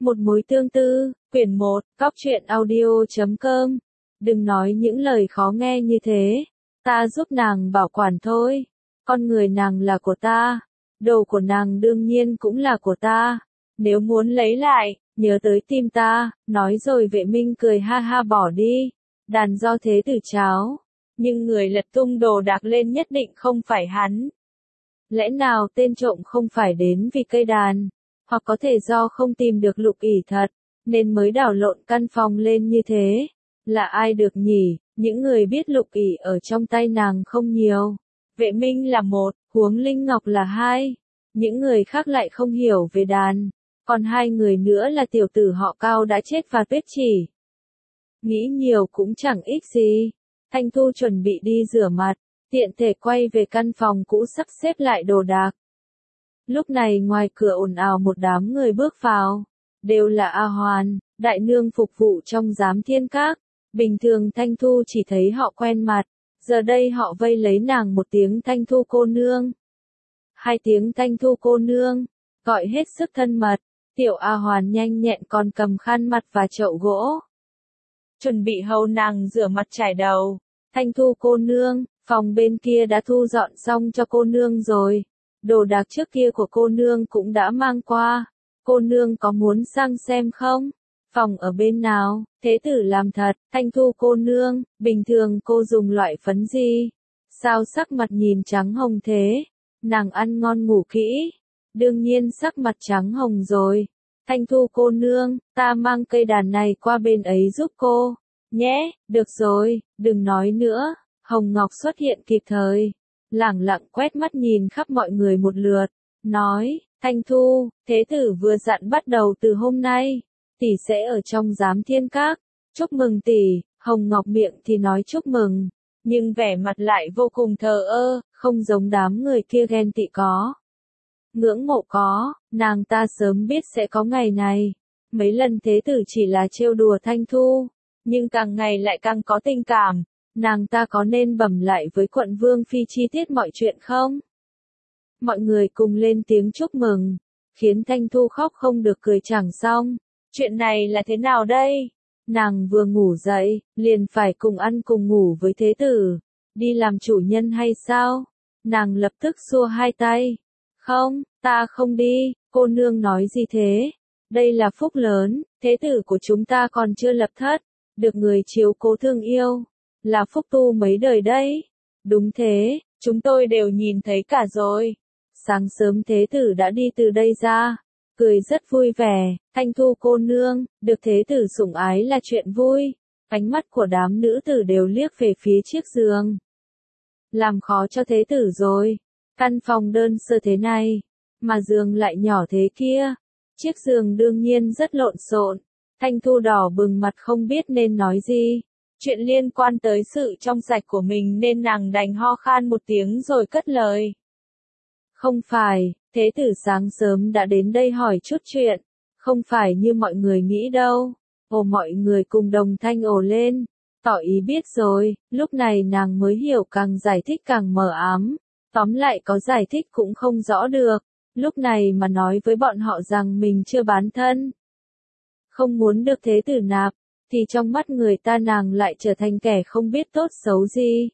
Một mối tương tư, quyển 1, Cóc truyện audio.com. Đừng nói những lời khó nghe như thế. Ta giúp nàng bảo quản thôi. Con người nàng là của ta. Đồ của nàng đương nhiên cũng là của ta. Nếu muốn lấy lại, nhớ tới tìm ta. Nói rồi Vệ Minh cười ha ha bỏ đi. Đàn do thế tử cháo. Nhưng người lật tung đồ đạc lên nhất định không phải hắn. Lẽ nào tên trộm không phải đến vì cây đàn? Hoặc có thể do không tìm được Lục ỷ thật, nên mới đảo lộn căn phòng lên như thế. Là ai được nhỉ? Những người biết Lục ỷ ở trong tay nàng không nhiều. Vệ Minh là một, Huống Linh Ngọc là hai. Những người khác lại không hiểu về đàn. Còn hai người nữa là tiểu tử họ Cao đã chết và Tuyết Chỉ. Nghĩ nhiều cũng chẳng ích gì. Thanh Thu chuẩn bị đi rửa mặt, tiện thể quay về căn phòng cũ sắp xếp lại đồ đạc. Lúc này ngoài cửa ồn ào một đám người bước vào. Đều là A Hoàn, đại nương phục vụ trong Giám Thiên Các. Bình thường Thanh Thu chỉ thấy họ quen mặt. Giờ đây họ vây lấy nàng một tiếng Thanh Thu cô nương. Hai tiếng Thanh Thu cô nương. Gọi hết sức thân mật. Tiểu A Hoàn nhanh nhẹn còn cầm khăn mặt và chậu gỗ. Chuẩn bị hầu nàng rửa mặt chải đầu. Thanh Thu cô nương, phòng bên kia đã thu dọn xong cho cô nương rồi. Đồ đạc trước kia của cô nương cũng đã mang qua. Cô nương có muốn sang xem không? Phòng ở bên nào? Thế tử làm thật. Thanh Thu cô nương, bình thường cô dùng loại phấn gì? Sao sắc mặt nhìn trắng hồng thế? Nàng ăn ngon ngủ kỹ. Đương nhiên sắc mặt trắng hồng rồi. Thanh Thu cô nương, ta mang cây đàn này qua bên ấy giúp cô. Nhé, được rồi, đừng nói nữa. Hồng Ngọc xuất hiện kịp thời. Lẳng lặng quét mắt nhìn khắp mọi người một lượt. Nói, Thanh Thu, thế tử vừa dặn bắt đầu từ hôm nay. Tỷ sẽ ở trong Giám Thiên Các. Chúc mừng tỷ. Hồng Ngọc miệng thì nói chúc mừng. Nhưng vẻ mặt lại vô cùng thờ ơ, không giống đám người kia ghen tị có. Ngưỡng mộ có, nàng ta sớm biết sẽ có ngày này. Mấy lần thế tử chỉ là trêu đùa Thanh Thu. Nhưng càng ngày lại càng có tình cảm. Nàng ta có nên bẩm lại với quận Vương Phi chi tiết mọi chuyện không? Mọi người cùng lên tiếng chúc mừng. Khiến Thanh Thu khóc không được cười chẳng xong. Chuyện này là thế nào đây? Nàng vừa ngủ dậy, liền phải cùng ăn cùng ngủ với thế tử. Đi làm chủ nhân hay sao? Nàng lập tức xua hai tay. Không, ta không đi, cô nương nói gì thế? Đây là phúc lớn, thế tử của chúng ta còn chưa lập thất. Được người chiếu cố thương yêu. Là phúc tu mấy đời đấy. Đúng thế, chúng tôi đều nhìn thấy cả rồi. Sáng sớm thế tử đã đi từ đây ra. Cười rất vui vẻ. Thanh Thu cô nương, được thế tử sủng ái là chuyện vui. Ánh mắt của đám nữ tử đều liếc về phía chiếc giường. Làm khó cho thế tử rồi. Căn phòng đơn sơ thế này. Mà giường lại nhỏ thế kia. Chiếc giường đương nhiên rất lộn xộn. Thanh Thu đỏ bừng mặt không biết nên nói gì. Chuyện liên quan tới sự trong sạch của mình nên nàng đành ho khan một tiếng rồi cất lời. Không phải, thế tử sáng sớm đã đến đây hỏi chút chuyện. Không phải như mọi người nghĩ đâu. Ồ, mọi người cùng đồng thanh ồ lên. Tỏ ý biết rồi, lúc này nàng mới hiểu, càng giải thích càng mờ ám. Tóm lại có giải thích cũng không rõ được. Lúc này mà nói với bọn họ rằng mình chưa bán thân. Không muốn được thế tử nạp. Thì trong mắt người ta nàng lại trở thành kẻ không biết tốt xấu gì.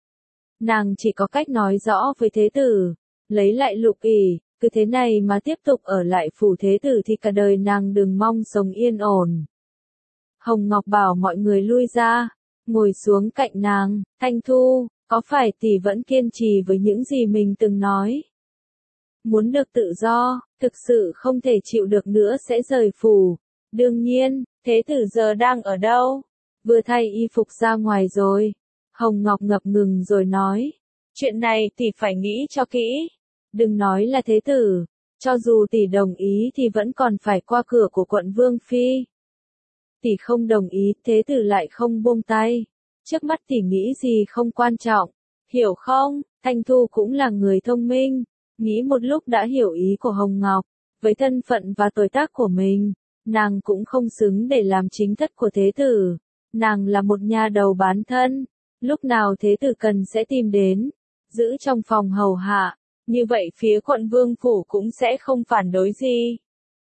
Nàng chỉ có cách nói rõ với thế tử. Lấy lại Lục ỷ, cứ thế này mà tiếp tục ở lại phủ thế tử thì cả đời nàng đừng mong sống yên ổn. Hồng Ngọc bảo mọi người lui ra, ngồi xuống cạnh nàng. Thanh Thu, có phải tỷ vẫn kiên trì với những gì mình từng nói? Muốn được tự do, thực sự không thể chịu được nữa sẽ rời phủ. Đương nhiên, thế tử giờ đang ở đâu? Vừa thay y phục ra ngoài rồi. Hồng Ngọc ngập ngừng rồi nói. Chuyện này tỷ phải nghĩ cho kỹ. Đừng nói là thế tử. Cho dù tỷ đồng ý thì vẫn còn phải qua cửa của quận Vương Phi. Tỷ không đồng ý, thế tử lại không buông tay. Trước mắt tỷ nghĩ gì không quan trọng. Hiểu không? Thanh Thu cũng là người thông minh. Nghĩ một lúc đã hiểu ý của Hồng Ngọc. Với thân phận và tuổi tác của mình. Nàng cũng không xứng để làm chính thất của thế tử. Nàng là một nha đầu bán thân. Lúc nào thế tử cần sẽ tìm đến. Giữ trong phòng hầu hạ. Như vậy phía quận Vương Phủ cũng sẽ không phản đối gì.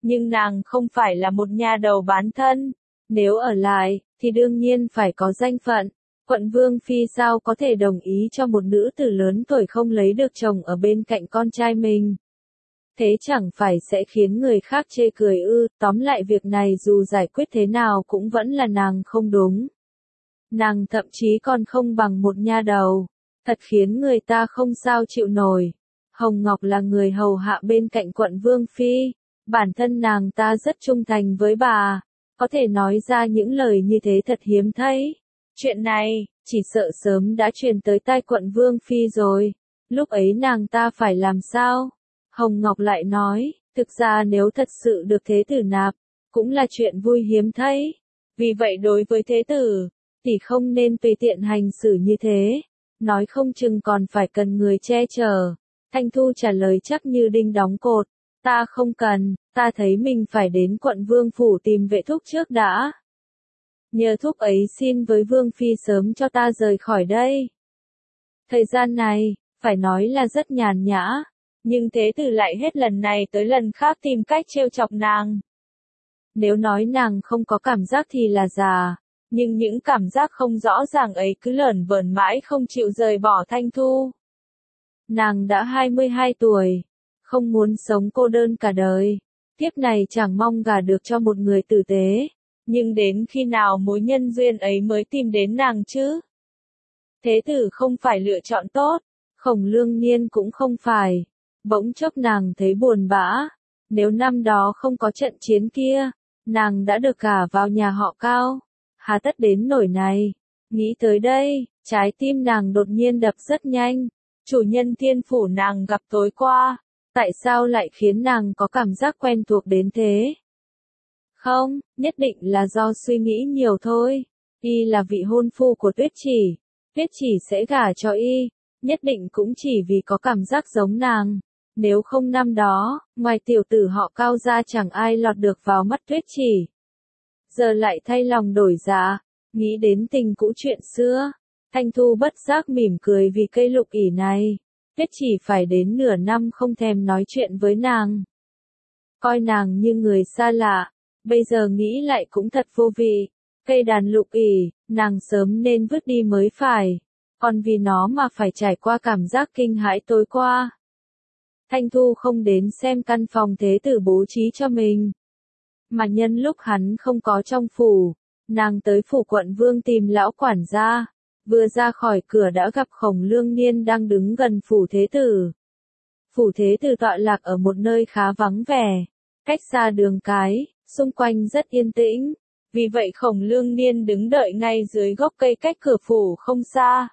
Nhưng nàng không phải là một nha đầu bán thân. Nếu ở lại, thì đương nhiên phải có danh phận. Quận Vương Phi sao có thể đồng ý cho một nữ tử lớn tuổi không lấy được chồng ở bên cạnh con trai mình. Thế chẳng phải sẽ khiến người khác chê cười ư, tóm lại việc này dù giải quyết thế nào cũng vẫn là nàng không đúng. Nàng thậm chí còn không bằng một nha đầu, thật khiến người ta không sao chịu nổi. Hồng Ngọc là người hầu hạ bên cạnh quận Vương Phi, bản thân nàng ta rất trung thành với bà, có thể nói ra những lời như thế thật hiếm thấy. Chuyện này, chỉ sợ sớm đã truyền tới tai quận Vương Phi rồi, lúc ấy nàng ta phải làm sao? Hồng Ngọc lại nói, thực ra nếu thật sự được thế tử nạp, cũng là chuyện vui hiếm thấy. Vì vậy đối với thế tử, thì không nên tùy tiện hành xử như thế, nói không chừng còn phải cần người che chở. Thanh Thu trả lời chắc như đinh đóng cột, ta không cần, ta thấy mình phải đến quận Vương Phủ tìm vệ thúc trước đã. Nhờ thúc ấy xin với Vương Phi sớm cho ta rời khỏi đây. Thời gian này, phải nói là rất nhàn nhã, nhưng thế tử lại hết lần này tới lần khác tìm cách trêu chọc nàng. Nếu nói nàng không có cảm giác thì là già, nhưng những cảm giác không rõ ràng ấy cứ lởn vởn mãi không chịu rời bỏ Thanh Thu. Nàng đã 22 tuổi, không muốn sống cô đơn cả đời, kiếp này chẳng mong gả được cho một người tử tế, nhưng đến khi nào mối nhân duyên ấy mới tìm đến nàng chứ? Thế tử không phải lựa chọn tốt, Khổng Lương Niên cũng không phải. Bỗng chốc nàng thấy buồn bã, nếu năm đó không có trận chiến kia, nàng đã được gả vào nhà họ Cao, hà tất đến nỗi này. Nghĩ tới đây, trái tim nàng đột nhiên đập rất nhanh. Chủ nhân Thiên Phủ nàng gặp tối qua, tại sao lại khiến nàng có cảm giác quen thuộc đến thế? Không, nhất định là do suy nghĩ nhiều thôi. Y là vị hôn phu của Tuyết Chỉ, Tuyết Chỉ sẽ gả cho Y, nhất định cũng chỉ vì có cảm giác giống nàng. Nếu không năm đó, ngoài tiểu tử họ Cao ra chẳng ai lọt được vào mắt Tuyết Chỉ. Giờ lại thay lòng đổi dạ, nghĩ đến tình cũ chuyện xưa. Thanh Thu bất giác mỉm cười vì cây lục ỷ này. Tuyết Chỉ phải đến nửa năm không thèm nói chuyện với nàng. Coi nàng như người xa lạ, bây giờ nghĩ lại cũng thật vô vị. Cây đàn lục ỷ, nàng sớm nên vứt đi mới phải. Còn vì nó mà phải trải qua cảm giác kinh hãi tối qua. Thanh Thu không đến xem căn phòng thế tử bố trí cho mình. Mà nhân lúc hắn không có trong phủ, nàng tới phủ quận Vương tìm lão quản gia. Vừa ra khỏi cửa đã gặp Khổng Lương Niên đang đứng gần phủ thế tử. Phủ thế tử tọa lạc ở một nơi khá vắng vẻ, cách xa đường cái, xung quanh rất yên tĩnh. Vì vậy Khổng Lương Niên đứng đợi ngay dưới gốc cây cách cửa phủ không xa.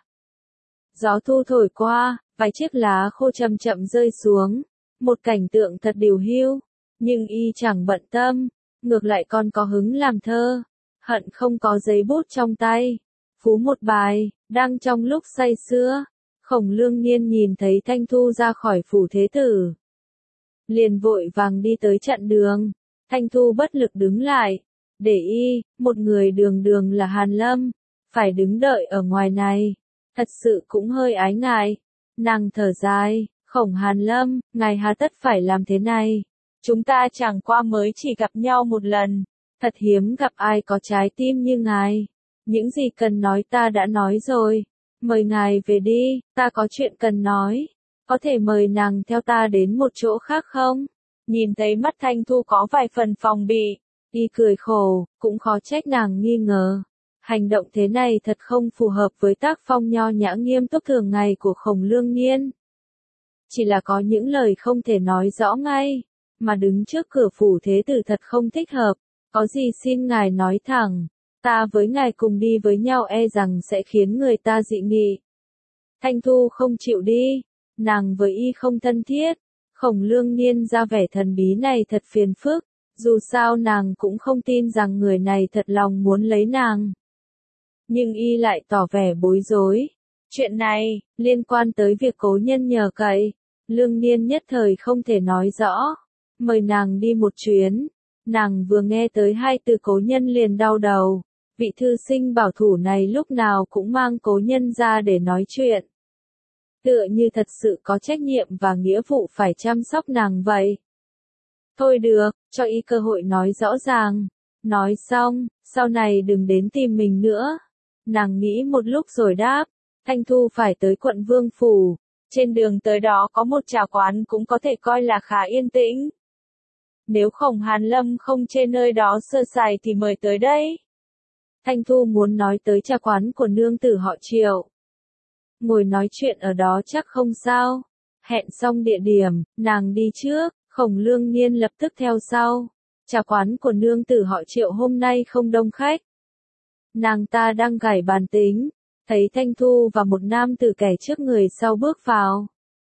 Gió thu thổi qua, vài chiếc lá khô chậm chậm rơi xuống, một cảnh tượng thật điều hiu, nhưng y chẳng bận tâm, ngược lại còn có hứng làm thơ, hận không có giấy bút trong tay. Phú một bài, đang trong lúc say sưa, Khổng Lương Niên nhìn thấy Thanh Thu ra khỏi phủ thế tử. Liền vội vàng đi tới chặn đường, Thanh Thu bất lực đứng lại, để y, một người đường đường là Hàn Lâm, phải đứng đợi ở ngoài này, thật sự cũng hơi ái ngại. Nàng thở dài, Khổng Hàn Lâm, ngài hà tất phải làm thế này, chúng ta chẳng qua mới chỉ gặp nhau một lần, thật hiếm gặp ai có trái tim như ngài. Những gì cần nói ta đã nói rồi, mời ngài về đi, ta có chuyện cần nói, có thể mời nàng theo ta đến một chỗ khác không? Nhìn thấy mắt Thanh Thu có vài phần phòng bị, y cười khổ, cũng khó trách nàng nghi ngờ. Hành động thế này thật không phù hợp với tác phong nho nhã nghiêm túc thường ngày của Khổng Lương Niên. Chỉ là có những lời không thể nói rõ ngay, mà đứng trước cửa phủ thế tử thật không thích hợp, có gì xin ngài nói thẳng. Ta với ngài cùng đi với nhau e rằng sẽ khiến người ta dị nghị. Thanh Thu không chịu đi, nàng với y không thân thiết. Khổng Lương Niên ra vẻ thần bí này thật phiền phức, dù sao nàng cũng không tin rằng người này thật lòng muốn lấy nàng. Nhưng y lại tỏ vẻ bối rối. Chuyện này, liên quan tới việc cố nhân nhờ cậy, Lương Niên nhất thời không thể nói rõ. Mời nàng đi một chuyến, nàng vừa nghe tới hai từ cố nhân liền đau đầu. Vị thư sinh bảo thủ này lúc nào cũng mang cố nhân ra để nói chuyện. Tựa như thật sự có trách nhiệm và nghĩa vụ phải chăm sóc nàng vậy. Thôi được, cho y cơ hội nói rõ ràng. Nói xong, sau này đừng đến tìm mình nữa. Nàng nghĩ một lúc rồi đáp, Thanh Thu phải tới quận Vương Phủ. Trên đường tới đó có một trà quán cũng có thể coi là khá yên tĩnh. Nếu Khổng Hàn Lâm không chê nơi đó sơ sài thì mời tới đây. Thanh Thu muốn nói tới trà quán của nương tử họ Triệu. Ngồi nói chuyện ở đó chắc không sao. Hẹn xong địa điểm, nàng đi trước, Khổng Lương Niên lập tức theo sau. Trà quán của nương tử họ Triệu hôm nay không đông khách. Nàng ta đang gảy bàn tính, thấy Thanh Thu và một nam tử kẻ trước người sau bước vào.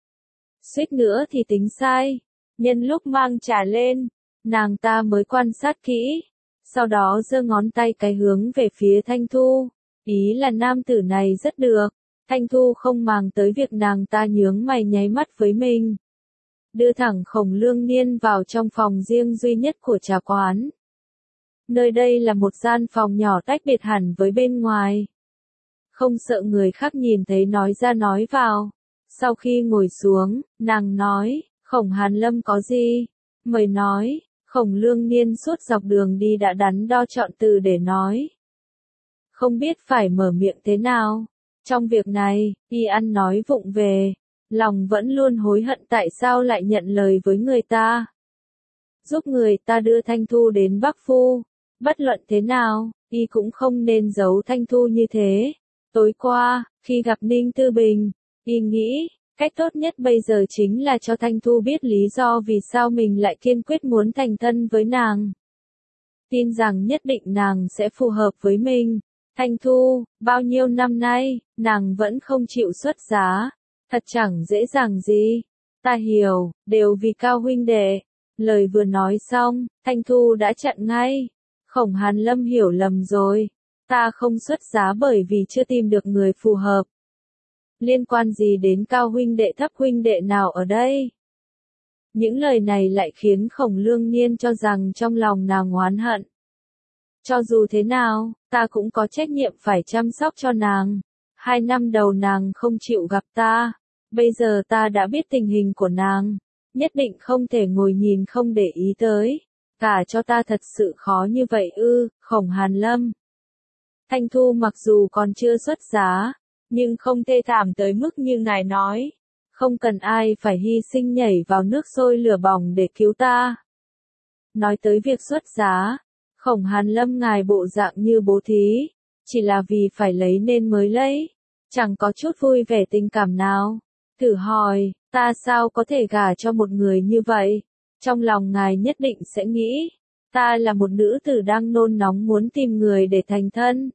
Suýt nữa thì tính sai, nhân lúc mang trà lên, nàng ta mới quan sát kỹ, sau đó giơ ngón tay cái hướng về phía Thanh Thu, ý là nam tử này rất được. Thanh Thu không màng tới việc nàng ta nhướng mày nháy mắt với mình. Đưa thẳng Khổng Lương Niên vào trong phòng riêng duy nhất của trà quán. Nơi đây là một gian phòng nhỏ tách biệt hẳn với bên ngoài. Không sợ người khác nhìn thấy nói ra nói vào. Sau khi ngồi xuống, nàng nói, Khổng Hàn Lâm có gì? Mời nói, Khổng Lương Niên suốt dọc đường đi đã đắn đo chọn từ để nói. Không biết phải mở miệng thế nào. Trong việc này, y ăn nói vụng về, lòng vẫn luôn hối hận tại sao lại nhận lời với người ta. Giúp người ta đưa Thanh Thu đến Bắc Phu, bất luận thế nào, y cũng không nên giấu Thanh Thu như thế. Tối qua, khi gặp Ninh Tư Bình, y nghĩ, cách tốt nhất bây giờ chính là cho Thanh Thu biết lý do vì sao mình lại kiên quyết muốn thành thân với nàng. Tin rằng nhất định nàng sẽ phù hợp với mình. Thanh Thu, bao nhiêu năm nay, nàng vẫn không chịu xuất giá. Thật chẳng dễ dàng gì. Ta hiểu, đều vì Cao huynh đệ. Lời vừa nói xong, Thanh Thu đã chặn ngay. Khổng Hàn Lâm hiểu lầm rồi. Ta không xuất giá bởi vì chưa tìm được người phù hợp. Liên quan gì đến Cao huynh đệ thấp huynh đệ nào ở đây? Những lời này lại khiến Khổng Lương Niên cho rằng trong lòng nàng oán hận. Cho dù thế nào, ta cũng có trách nhiệm phải chăm sóc cho nàng. 2 năm đầu nàng không chịu gặp ta. Bây giờ ta đã biết tình hình của nàng. Nhất định không thể ngồi nhìn không để ý tới. Cả cho ta thật sự khó như vậy ư, Khổng Hàn Lâm. Thanh Thu mặc dù còn chưa xuất giá, nhưng không thê thảm tới mức như ngài nói. Không cần ai phải hy sinh nhảy vào nước sôi lửa bỏng để cứu ta. Nói tới việc xuất giá, Khổng Hàn Lâm ngài bộ dạng như bố thí, chỉ là vì phải lấy nên mới lấy, chẳng có chút vui vẻ tình cảm nào. Thử hỏi, ta sao có thể gả cho một người như vậy? Trong lòng ngài nhất định sẽ nghĩ, ta là một nữ tử đang nôn nóng muốn tìm người để thành thân.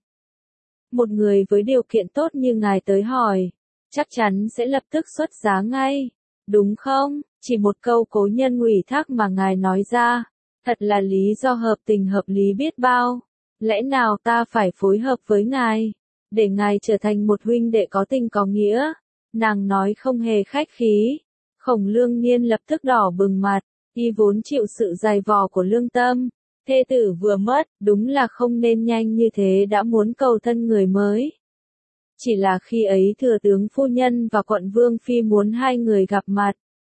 Một người với điều kiện tốt như ngài tới hỏi, chắc chắn sẽ lập tức xuất giá ngay, đúng không? Chỉ một câu cố nhân ủy thác mà ngài nói ra, thật là lý do hợp tình hợp lý biết bao. Lẽ nào ta phải phối hợp với ngài, để ngài trở thành một huynh đệ có tình có nghĩa? Nàng nói không hề khách khí. Khổng Lương Niên lập tức đỏ bừng mặt, y vốn chịu sự dày vò của lương tâm. Thê tử vừa mất, đúng là không nên nhanh như thế đã muốn cầu thân người mới. Chỉ là khi ấy thừa tướng phu nhân và quận vương phi muốn hai người gặp mặt.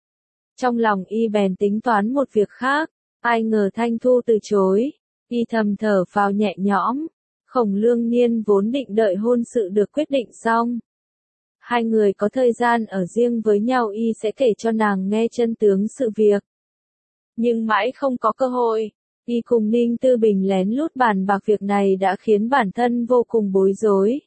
Trong lòng y bèn tính toán một việc khác, ai ngờ Thanh Thu từ chối, y thầm thở phào nhẹ nhõm. Khổng Lương Niên vốn định đợi hôn sự được quyết định xong. Hai người có thời gian ở riêng với nhau y sẽ kể cho nàng nghe chân tướng sự việc. Nhưng mãi không có cơ hội. Y cùng Ninh Tư Bình lén lút bàn bạc việc này đã khiến bản thân vô cùng bối rối.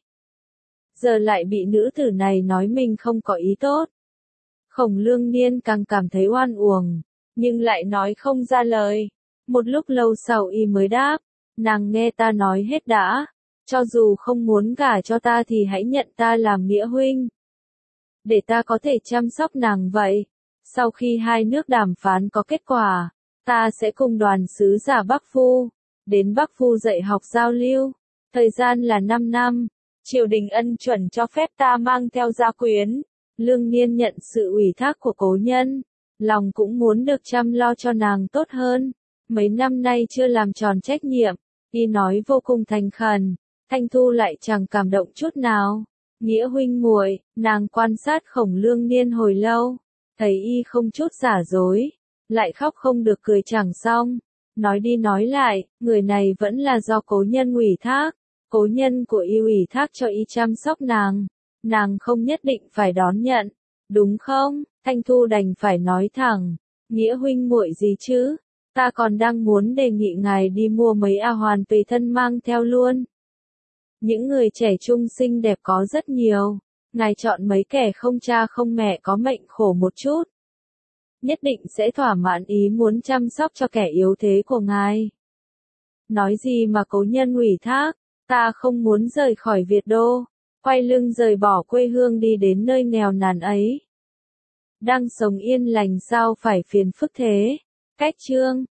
Giờ lại bị nữ tử này nói mình không có ý tốt. Khổng Lương Niên càng cảm thấy oan uổng, nhưng lại nói không ra lời. Một lúc lâu sau y mới đáp, nàng nghe ta nói hết đã. Cho dù không muốn gả cho ta thì hãy nhận ta làm nghĩa huynh. Để ta có thể chăm sóc nàng vậy. Sau khi hai nước đàm phán có kết quả, ta sẽ cùng đoàn sứ giả Bắc Phu, đến Bắc Phu dạy học giao lưu. Thời gian là 5 năm. Triều đình ân chuẩn cho phép ta mang theo gia quyến. Lương Niên nhận sự ủy thác của cố nhân. Lòng cũng muốn được chăm lo cho nàng tốt hơn. Mấy năm nay chưa làm tròn trách nhiệm. Y nói vô cùng thành khẩn. Thanh Thu lại chẳng cảm động chút nào. Nghĩa huynh muội, nàng quan sát Khổng Lương Niên hồi lâu. Thấy y không chút giả dối. lại khóc không được cười chẳng xong. Nói đi nói lại, người này vẫn là do cố nhân ủy thác. Cố nhân của y ủy thác cho y chăm sóc nàng không nhất định phải đón nhận, đúng không? Thanh Thu đành phải nói thẳng, Nghĩa huynh muội gì chứ? Ta còn đang muốn đề nghị ngài đi mua mấy A hoàn tùy thân mang theo luôn. Những người trẻ trung xinh đẹp có rất nhiều, ngài chọn mấy kẻ không cha không mẹ có mệnh khổ một chút. Nhất định sẽ thỏa mãn ý muốn chăm sóc cho kẻ yếu thế của ngài. Nói gì mà cố nhân ủy thác, ta không muốn rời khỏi Việt Đô, quay lưng rời bỏ quê hương đi đến nơi nghèo nàn ấy. Đang sống yên lành sao phải phiền phức thế. Cách chương